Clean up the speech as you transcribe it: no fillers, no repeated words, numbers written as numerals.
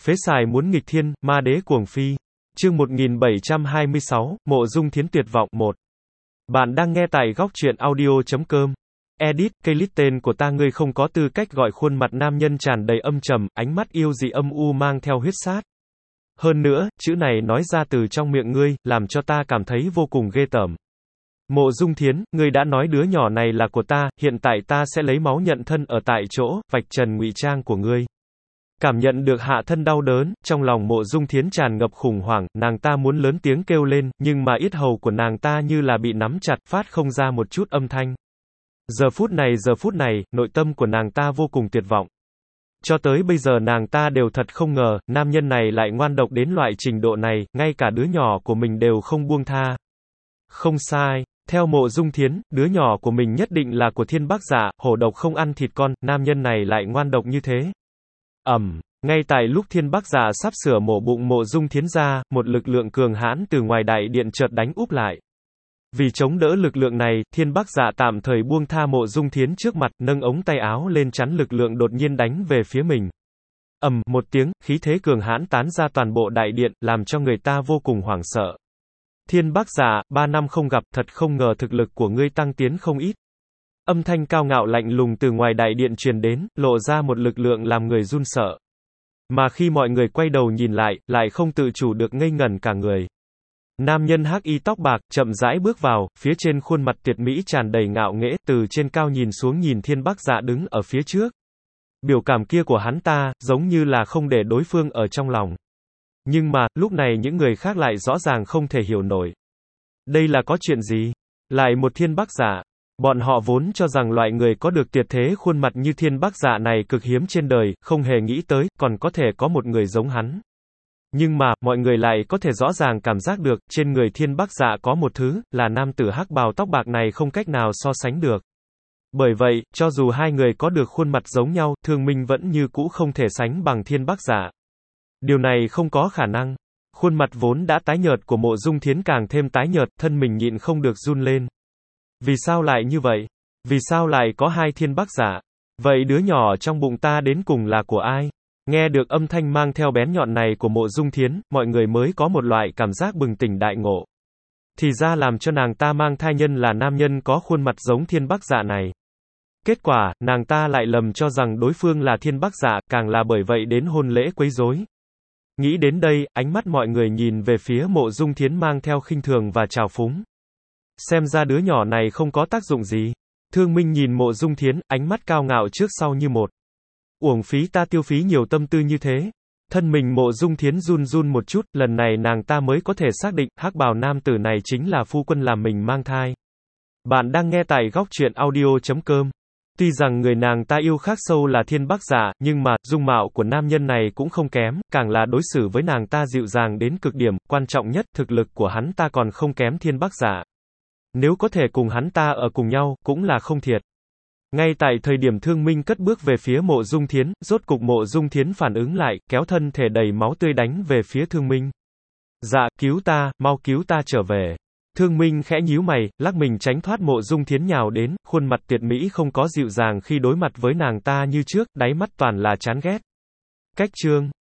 Phế xài muốn nghịch thiên, ma đế cuồng phi. Chương 1726, Mộ Dung Thiến tuyệt vọng 1. Bạn đang nghe tại góc truyện audio.com. Edit, cây list tên của ta ngươi không có tư cách gọi khuôn mặt nam nhân tràn đầy âm trầm, ánh mắt yêu dị âm u mang theo huyết sát. Hơn nữa, chữ này nói ra từ trong miệng ngươi, làm cho ta cảm thấy vô cùng ghê tởm. Mộ Dung Thiến, ngươi đã nói đứa nhỏ này là của ta, hiện tại ta sẽ lấy máu nhận thân ở tại chỗ, vạch trần ngụy trang của ngươi. Cảm nhận được hạ thân đau đớn, trong lòng Mộ Dung Thiến tràn ngập khủng hoảng, nàng ta muốn lớn tiếng kêu lên, nhưng mà yết hầu của nàng ta như là bị nắm chặt, phát không ra một chút âm thanh. Giờ phút này, nội tâm của nàng ta vô cùng tuyệt vọng. Cho tới bây giờ nàng ta đều thật không ngờ, nam nhân này lại ngoan độc đến loại trình độ này, ngay cả đứa nhỏ của mình đều không buông tha. Không sai. Theo Mộ Dung Thiến, đứa nhỏ của mình nhất định là của Thiên Bắc Dạ, hổ độc không ăn thịt con, nam nhân này lại ngoan độc như thế. Ngay tại lúc Thiên Bắc Dạ sắp sửa mổ bụng Mộ Dung Thiến ra, một lực lượng cường hãn từ ngoài đại điện chợt đánh úp lại. Vì chống đỡ lực lượng này, Thiên Bắc Dạ tạm thời buông tha Mộ Dung Thiến trước mặt, nâng ống tay áo lên chắn lực lượng đột nhiên đánh về phía mình. Một tiếng, khí thế cường hãn tán ra toàn bộ đại điện, làm cho người ta vô cùng hoảng sợ. Thiên Bắc Dạ, 3 năm không gặp, thật không ngờ thực lực của ngươi tăng tiến không ít. Âm thanh cao ngạo lạnh lùng từ ngoài đại điện truyền đến, lộ ra một lực lượng làm người run sợ. Mà khi mọi người quay đầu nhìn lại không tự chủ được ngây ngẩn cả người. Nam nhân hắc y tóc bạc, chậm rãi bước vào, phía trên khuôn mặt tuyệt mỹ tràn đầy ngạo nghễ, từ trên cao nhìn xuống nhìn Thiên Bắc Dạ đứng ở phía trước. Biểu cảm kia của hắn ta, giống như là không để đối phương ở trong lòng. Nhưng mà, lúc này những người khác lại rõ ràng không thể hiểu nổi. Đây là có chuyện gì? Lại một Thiên Bắc Dạ. Bọn họ vốn cho rằng loại người có được tuyệt thế khuôn mặt như Thiên Bắc Dạ này cực hiếm trên đời, không hề nghĩ tới, còn có thể có một người giống hắn. Nhưng mà, mọi người lại có thể rõ ràng cảm giác được, trên người Thiên Bắc Dạ có một thứ, là nam tử hắc bào tóc bạc này không cách nào so sánh được. Bởi vậy, cho dù hai người có được khuôn mặt giống nhau, Thương Minh vẫn như cũ không thể sánh bằng Thiên Bắc Dạ. Điều này không có khả năng. Khuôn mặt vốn đã tái nhợt của Mộ Dung Thiến càng thêm tái nhợt, thân mình nhịn không được run lên. Vì sao lại như vậy? Vì sao lại có hai Thiên Bắc Dạ? Vậy đứa nhỏ trong bụng ta đến cùng là của ai? Nghe được âm thanh mang theo bén nhọn này của Mộ Dung Thiến, mọi người mới có một loại cảm giác bừng tỉnh đại ngộ. Thì ra làm cho nàng ta mang thai nhân là nam nhân có khuôn mặt giống Thiên Bắc Dạ này. Kết quả, nàng ta lại lầm cho rằng đối phương là Thiên Bắc Dạ, càng là bởi vậy đến hôn lễ quấy rối. Nghĩ đến đây, ánh mắt mọi người nhìn về phía Mộ Dung Thiến mang theo khinh thường và trào phúng. Xem ra đứa nhỏ này không có tác dụng gì. Thương Minh nhìn Mộ Dung Thiến, ánh mắt cao ngạo trước sau như một. Uổng phí ta tiêu phí nhiều tâm tư như thế. Thân mình Mộ Dung Thiến run run một chút, lần này nàng ta mới có thể xác định, hắc bào nam tử này chính là phu quân làm mình mang thai. Bạn đang nghe tại góc truyện audio.com. Tuy rằng người nàng ta yêu khác sâu là Thiên Bắc Dạ, nhưng mà, dung mạo của nam nhân này cũng không kém, càng là đối xử với nàng ta dịu dàng đến cực điểm, quan trọng nhất, thực lực của hắn ta còn không kém Thiên Bắc Dạ. Nếu có thể cùng hắn ta ở cùng nhau, cũng là không thiệt. Ngay tại thời điểm Thương Minh cất bước về phía Mộ Dung Thiến, rốt cục Mộ Dung Thiến phản ứng lại, kéo thân thể đầy máu tươi đánh về phía Thương Minh. Dạ, cứu ta, mau cứu ta trở về. Thương Minh khẽ nhíu mày, lắc mình tránh thoát Mộ Dung Thiến nhào đến, khuôn mặt tuyệt mỹ không có dịu dàng khi đối mặt với nàng ta như trước, đáy mắt toàn là chán ghét. Cách chương